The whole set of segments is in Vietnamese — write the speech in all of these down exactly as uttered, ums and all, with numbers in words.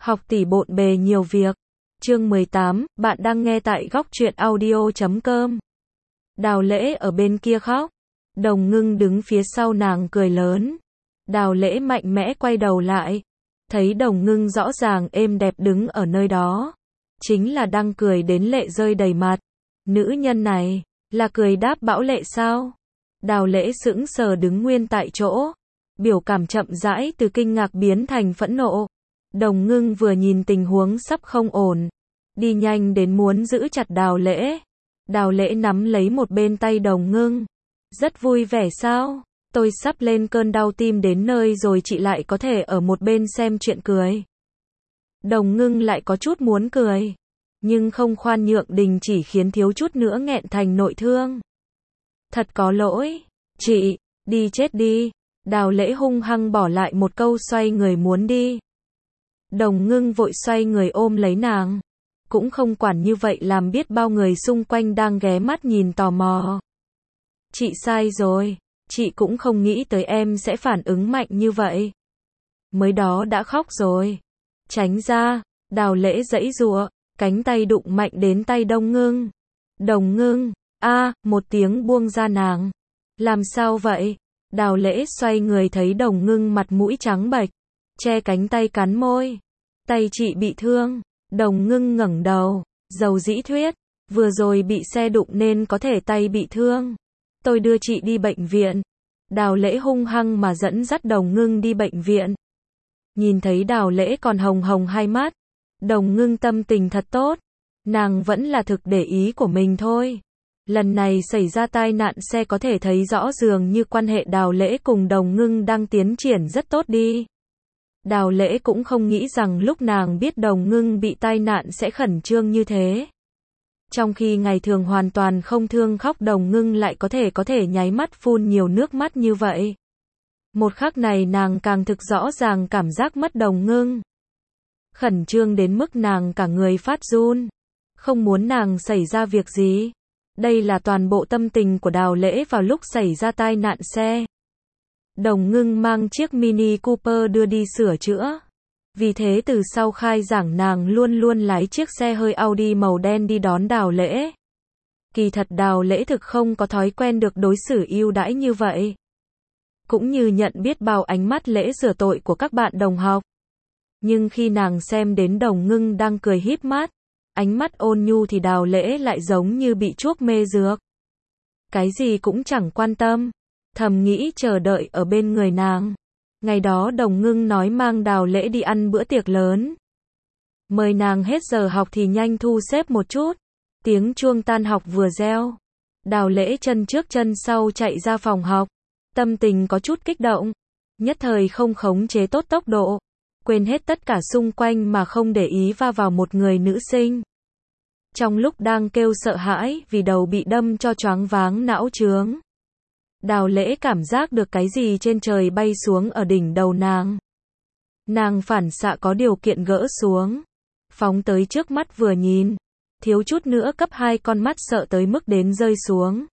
Học tỷ bộn bề nhiều việc. Chương mười tám, bạn đang nghe tại góc truyện audio chấm com. Đào Lễ ở bên kia khóc. Đồng Ngưng đứng phía sau nàng cười lớn. Đào Lễ mạnh mẽ quay đầu lại. Thấy Đồng Ngưng rõ ràng êm đẹp đứng ở nơi đó. Chính là đang cười đến lệ rơi đầy mặt. Nữ nhân này, là cười đáp bão lệ sao? Đào Lễ sững sờ đứng nguyên tại chỗ. Biểu cảm chậm rãi từ kinh ngạc biến thành phẫn nộ. Đồng Ngưng vừa nhìn tình huống sắp không ổn. Đi nhanh đến muốn giữ chặt Đào Lễ. Đào Lễ nắm lấy một bên tay Đồng Ngưng. Rất vui vẻ sao? Tôi sắp lên cơn đau tim đến nơi rồi chị lại có thể ở một bên xem chuyện cười. Đồng Ngưng lại có chút muốn cười. Nhưng không khoan nhượng đình chỉ khiến thiếu chút nữa nghẹn thành nội thương. Thật có lỗi. Chị, đi chết đi. Đào Lễ hung hăng bỏ lại một câu xoay người muốn đi. Đồng Ngưng vội xoay người ôm lấy nàng. Cũng không quản như vậy làm biết bao người xung quanh đang ghé mắt nhìn tò mò. Chị sai rồi. Chị cũng không nghĩ tới em sẽ phản ứng mạnh như vậy. Mới đó đã khóc rồi. Tránh ra. Đào Lễ giãy giụa. Cánh tay đụng mạnh đến tay Đồng Ngưng. Đồng Ngưng. A, một tiếng buông ra nàng. Làm sao vậy? Đào Lễ xoay người thấy Đồng Ngưng mặt mũi trắng bệch. Che cánh tay cắn môi. Tay chị bị thương. Đồng Ngưng ngẩng đầu. Dầu dĩ thuyết. Vừa rồi bị xe đụng nên có thể tay bị thương. Tôi đưa chị đi bệnh viện. Đào Lễ hung hăng mà dẫn dắt Đồng Ngưng đi bệnh viện. Nhìn thấy Đào Lễ còn hồng hồng hai mắt. Đồng Ngưng tâm tình thật tốt. Nàng vẫn là thực để ý của mình thôi. Lần này xảy ra tai nạn xe có thể thấy rõ dường như quan hệ Đào Lễ cùng Đồng Ngưng đang tiến triển rất tốt đi. Đào Lễ cũng không nghĩ rằng lúc nàng biết Đồng Ngưng bị tai nạn sẽ khẩn trương như thế. Trong khi ngày thường hoàn toàn không thương khóc Đồng Ngưng lại có thể có thể nháy mắt phun nhiều nước mắt như vậy. Một khắc này nàng càng thực rõ ràng cảm giác mất Đồng Ngưng. Khẩn trương đến mức nàng cả người phát run. Không muốn nàng xảy ra việc gì. Đây là toàn bộ tâm tình của Đào Lễ vào lúc xảy ra tai nạn xe. Đồng Ngưng mang chiếc Mini Cooper đưa đi sửa chữa. Vì thế từ sau khai giảng nàng luôn luôn lái chiếc xe hơi Audi màu đen đi đón Đào Lễ. Kỳ thật Đào Lễ thực không có thói quen được đối xử ưu đãi như vậy. Cũng như nhận biết bao ánh mắt lễ rửa tội của các bạn đồng học. Nhưng khi nàng xem đến Đồng Ngưng đang cười híp mắt, ánh mắt ôn nhu thì Đào Lễ lại giống như bị chuốc mê dược. Cái gì cũng chẳng quan tâm. Thầm nghĩ chờ đợi ở bên người nàng. Ngày đó Đồng Ngưng nói mang Đào Lễ đi ăn bữa tiệc lớn. Mời nàng hết giờ học thì nhanh thu xếp một chút. Tiếng chuông tan học vừa reo. Đào Lễ chân trước chân sau chạy ra phòng học. Tâm tình có chút kích động. Nhất thời không khống chế tốt tốc độ. Quên hết tất cả xung quanh mà không để ý va vào một người nữ sinh. Trong lúc đang kêu sợ hãi vì đầu bị đâm cho choáng váng não chướng. Đào Lễ cảm giác được cái gì trên trời bay xuống ở đỉnh đầu nàng. Nàng phản xạ có điều kiện gỡ xuống. Phóng tới trước mắt vừa nhìn. Thiếu chút nữa cấp hai con mắt sợ tới mức đến rơi xuống.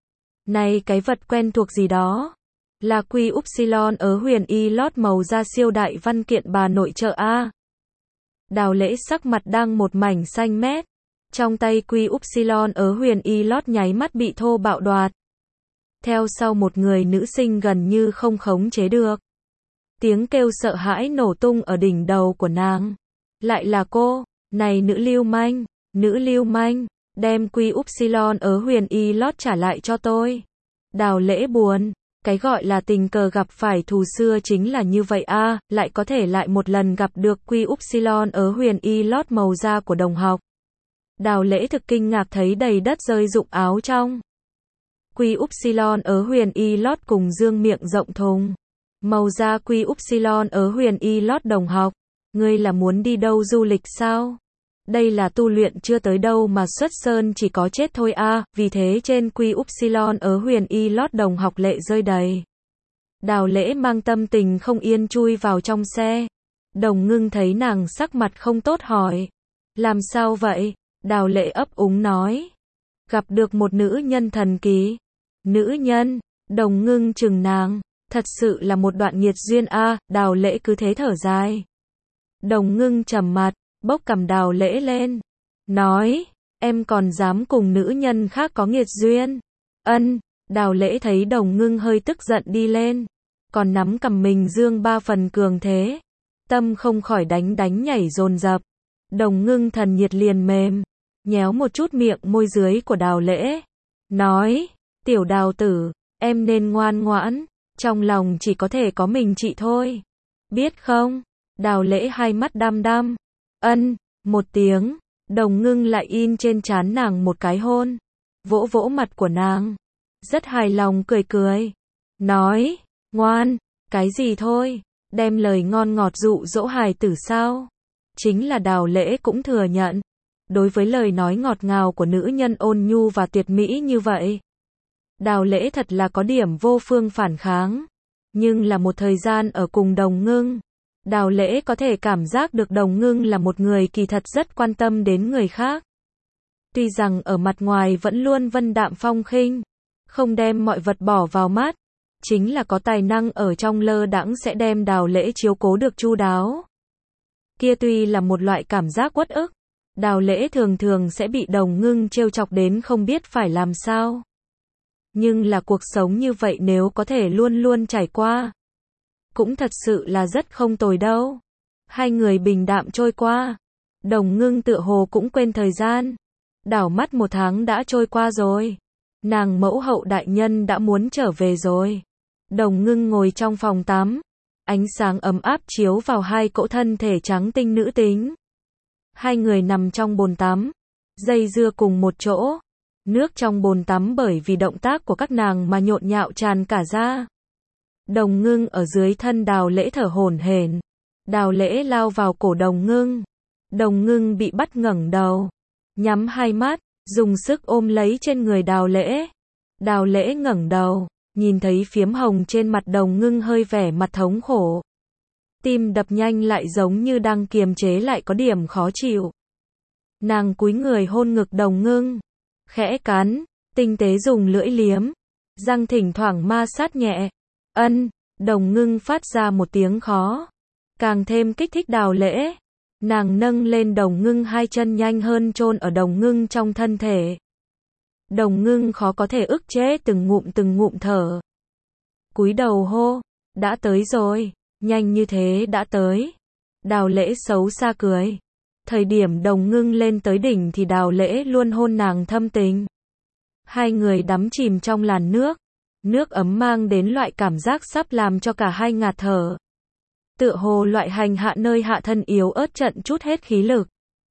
Này cái vật quen thuộc gì đó. Là quy upsilon ở huyền y lót màu da siêu đại văn kiện bà nội trợ A. Đào Lễ sắc mặt đang một mảnh xanh mét. Trong tay quy upsilon ở huyền y lót nháy mắt bị thô bạo đoạt. Theo sau một người nữ sinh gần như không khống chế được. Tiếng kêu sợ hãi nổ tung ở đỉnh đầu của nàng. Lại là cô, này nữ lưu manh, nữ lưu manh, đem quy upsilon ở huyền y lót trả lại cho tôi. Đào Lễ buồn, cái gọi là tình cờ gặp phải thù xưa chính là như vậy a, à, lại có thể lại một lần gặp được quy upsilon ở huyền y lót màu da của đồng học. Đào Lễ thực kinh ngạc thấy đầy đất rơi rụng áo trong. Quy upsilon ở huyền y lót cùng dương miệng rộng thùng. Màu da quy upsilon ở huyền y lót đồng học. Ngươi là muốn đi đâu du lịch sao? Đây là tu luyện chưa tới đâu mà xuất sơn chỉ có chết thôi a, à, vì thế trên quy upsilon ở huyền y lót đồng học lệ rơi đầy. Đào Lễ mang tâm tình không yên chui vào trong xe. Đồng Ngưng thấy nàng sắc mặt không tốt hỏi. Làm sao vậy? Đào Lễ ấp úng nói. Gặp được một nữ nhân thần kỳ. Nữ nhân? Đồng Ngưng chừng nàng. Thật sự là một đoạn nghiệt duyên a, à, Đào Lễ cứ thế thở dài. Đồng Ngưng trầm mặt, bốc cằm Đào Lễ lên. Nói, em còn dám cùng nữ nhân khác có nghiệt duyên. Ân, Đào Lễ thấy Đồng Ngưng hơi tức giận đi lên. Còn nắm cằm mình dương ba phần cường thế. Tâm không khỏi đánh đánh nhảy dồn dập. Đồng Ngưng thần nhiệt liền mềm. Nhéo một chút miệng môi dưới của Đào Lễ. Nói, tiểu Đào tử, em nên ngoan ngoãn. Trong lòng chỉ có thể có mình chị thôi. Biết không? Đào Lễ hai mắt đăm đăm. Ân, một tiếng. Đồng Ngưng lại in trên trán nàng một cái hôn. Vỗ vỗ mặt của nàng. Rất hài lòng cười cười. Nói, ngoan, cái gì thôi, đem lời ngon ngọt dụ dỗ hài tử sao? Chính là Đào Lễ cũng thừa nhận. Đối với lời nói ngọt ngào của nữ nhân ôn nhu và tuyệt mỹ như vậy, Đào Lễ thật là có điểm vô phương phản kháng. Nhưng là một thời gian ở cùng Đồng Ngưng, Đào Lễ có thể cảm giác được Đồng Ngưng là một người kỳ thật rất quan tâm đến người khác. Tuy rằng ở mặt ngoài vẫn luôn vân đạm phong khinh, không đem mọi vật bỏ vào mắt, chính là có tài năng ở trong lơ đãng sẽ đem Đào Lễ chiếu cố được chu đáo. Kia tuy là một loại cảm giác uất ức, Đào Lễ thường thường sẽ bị Đồng Ngưng trêu chọc đến không biết phải làm sao. Nhưng là cuộc sống như vậy nếu có thể luôn luôn trải qua, cũng thật sự là rất không tồi đâu. Hai người bình đạm trôi qua. Đồng Ngưng tựa hồ cũng quên thời gian. Đảo mắt một tháng đã trôi qua rồi. Nàng mẫu hậu đại nhân đã muốn trở về rồi. Đồng Ngưng ngồi trong phòng tắm. Ánh sáng ấm áp chiếu vào hai cỗ thân thể trắng tinh nữ tính. Hai người nằm trong bồn tắm, dây dưa cùng một chỗ. Nước trong bồn tắm bởi vì động tác của các nàng mà nhộn nhạo tràn cả ra. Đồng Ngưng ở dưới thân Đào Lễ thở hổn hển. Đào Lễ lao vào cổ Đồng Ngưng. Đồng Ngưng bị bắt ngẩng đầu, nhắm hai mắt, dùng sức ôm lấy trên người Đào Lễ. Đào Lễ ngẩng đầu, nhìn thấy phiếm hồng trên mặt Đồng Ngưng hơi vẻ mặt thống khổ. Tim đập nhanh lại giống như đang kiềm chế lại có điểm khó chịu. Nàng cúi người hôn ngực Đồng Ngưng, khẽ cắn, tinh tế dùng lưỡi liếm, răng thỉnh thoảng ma sát nhẹ. Ân, Đồng Ngưng phát ra một tiếng khó, càng thêm kích thích Đào Lễ. Nàng nâng lên Đồng Ngưng hai chân nhanh hơn chôn ở Đồng Ngưng trong thân thể. Đồng Ngưng khó có thể ức chế từng ngụm từng ngụm thở. Cúi đầu hô, đã tới rồi, nhanh như thế đã tới. Đào Lễ xấu xa cười. Thời điểm Đồng Ngưng lên tới đỉnh thì Đào Lễ luôn hôn nàng thâm tình. Hai người đắm chìm trong làn nước. Nước ấm mang đến loại cảm giác sắp làm cho cả hai ngạt thở. Tựa hồ loại hành hạ nơi hạ thân yếu ớt trận chút hết khí lực.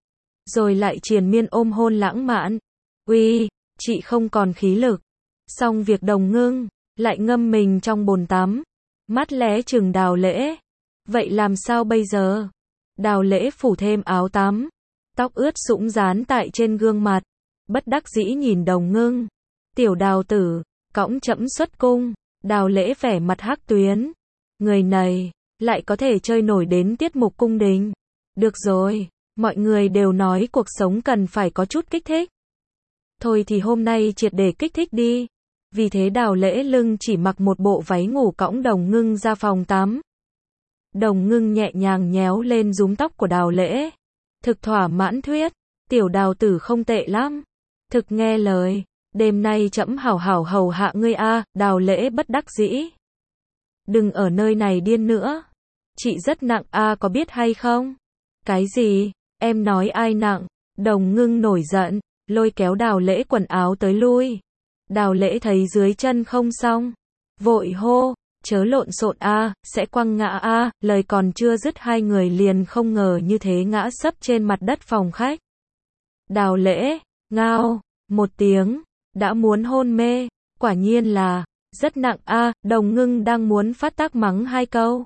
Rồi lại triền miên ôm hôn lãng mạn. Uy, chị không còn khí lực. Xong việc Đồng Ngưng, lại ngâm mình trong bồn tắm. Mắt lé chừng Đào Lễ. Vậy làm sao bây giờ? Đào Lễ phủ thêm áo tắm. Tóc ướt sũng dán tại trên gương mặt. Bất đắc dĩ nhìn Đồng Ngưng. Tiểu Đào tử, cõng trẫm xuất cung. Đào Lễ vẻ mặt hắc tuyến. Người này, lại có thể chơi nổi đến tiết mục cung đình. Được rồi, mọi người đều nói cuộc sống cần phải có chút kích thích. Thôi thì hôm nay triệt để kích thích đi. Vì thế Đào Lễ lưng chỉ mặc một bộ váy ngủ cõng Đồng Ngưng ra phòng tắm. Đồng Ngưng nhẹ nhàng nhéo lên rúm tóc của Đào Lễ. Thực thỏa mãn thuyết, tiểu Đào tử không tệ lắm. Thực nghe lời, đêm nay trẫm hảo hảo hầu hạ ngươi a. Đào Lễ bất đắc dĩ. Đừng ở nơi này điên nữa. Chị rất nặng a, có biết hay không? Cái gì? Em nói ai nặng? Đồng Ngưng nổi giận, lôi kéo Đào Lễ quần áo tới lui. Đào Lễ thấy dưới chân không xong, vội hô, chớ lộn xộn a, sẽ quăng ngã a. Lời còn chưa dứt hai người liền không ngờ như thế ngã sấp trên mặt đất phòng khách. Đào Lễ, ngao, một tiếng, đã muốn hôn mê, quả nhiên là, rất nặng a. Đồng Ngưng đang muốn phát tác mắng hai câu.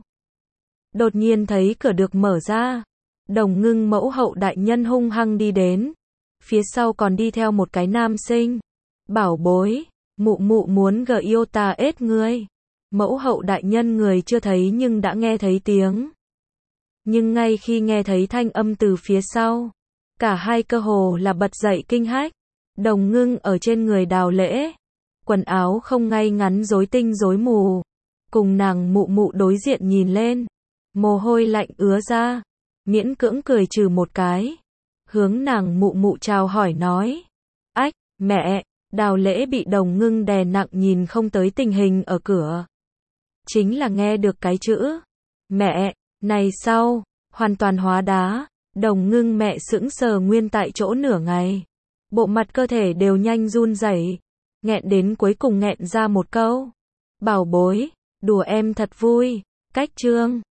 Đột nhiên thấy cửa được mở ra. Đồng Ngưng mẫu hậu đại nhân hung hăng đi đến. Phía sau còn đi theo một cái nam sinh. Bảo bối, mụ mụ muốn gờ yêu ta ết ngươi. Mẫu hậu đại nhân người chưa thấy nhưng đã nghe thấy tiếng. Nhưng ngay khi nghe thấy thanh âm từ phía sau, cả hai cơ hồ là bật dậy kinh hách. Đồng Ngưng ở trên người Đào Lễ, quần áo không ngay ngắn rối tinh rối mù, cùng nàng mụ mụ đối diện nhìn lên, mồ hôi lạnh ứa ra. miễn cưỡng cười trừ một cái, hướng nàng mụ mụ chào hỏi nói. Ách, mẹ, Đào Lễ bị Đồng Ngưng đè nặng nhìn không tới tình hình ở cửa. Chính là nghe được cái chữ, mẹ, này sau, hoàn toàn hóa đá, Đồng Ngưng mẹ sững sờ nguyên tại chỗ nửa ngày. Bộ mặt cơ thể đều nhanh run rẩy, nghẹn đến cuối cùng nghẹn ra một câu. Bảo bối, đùa em thật vui, cách chương.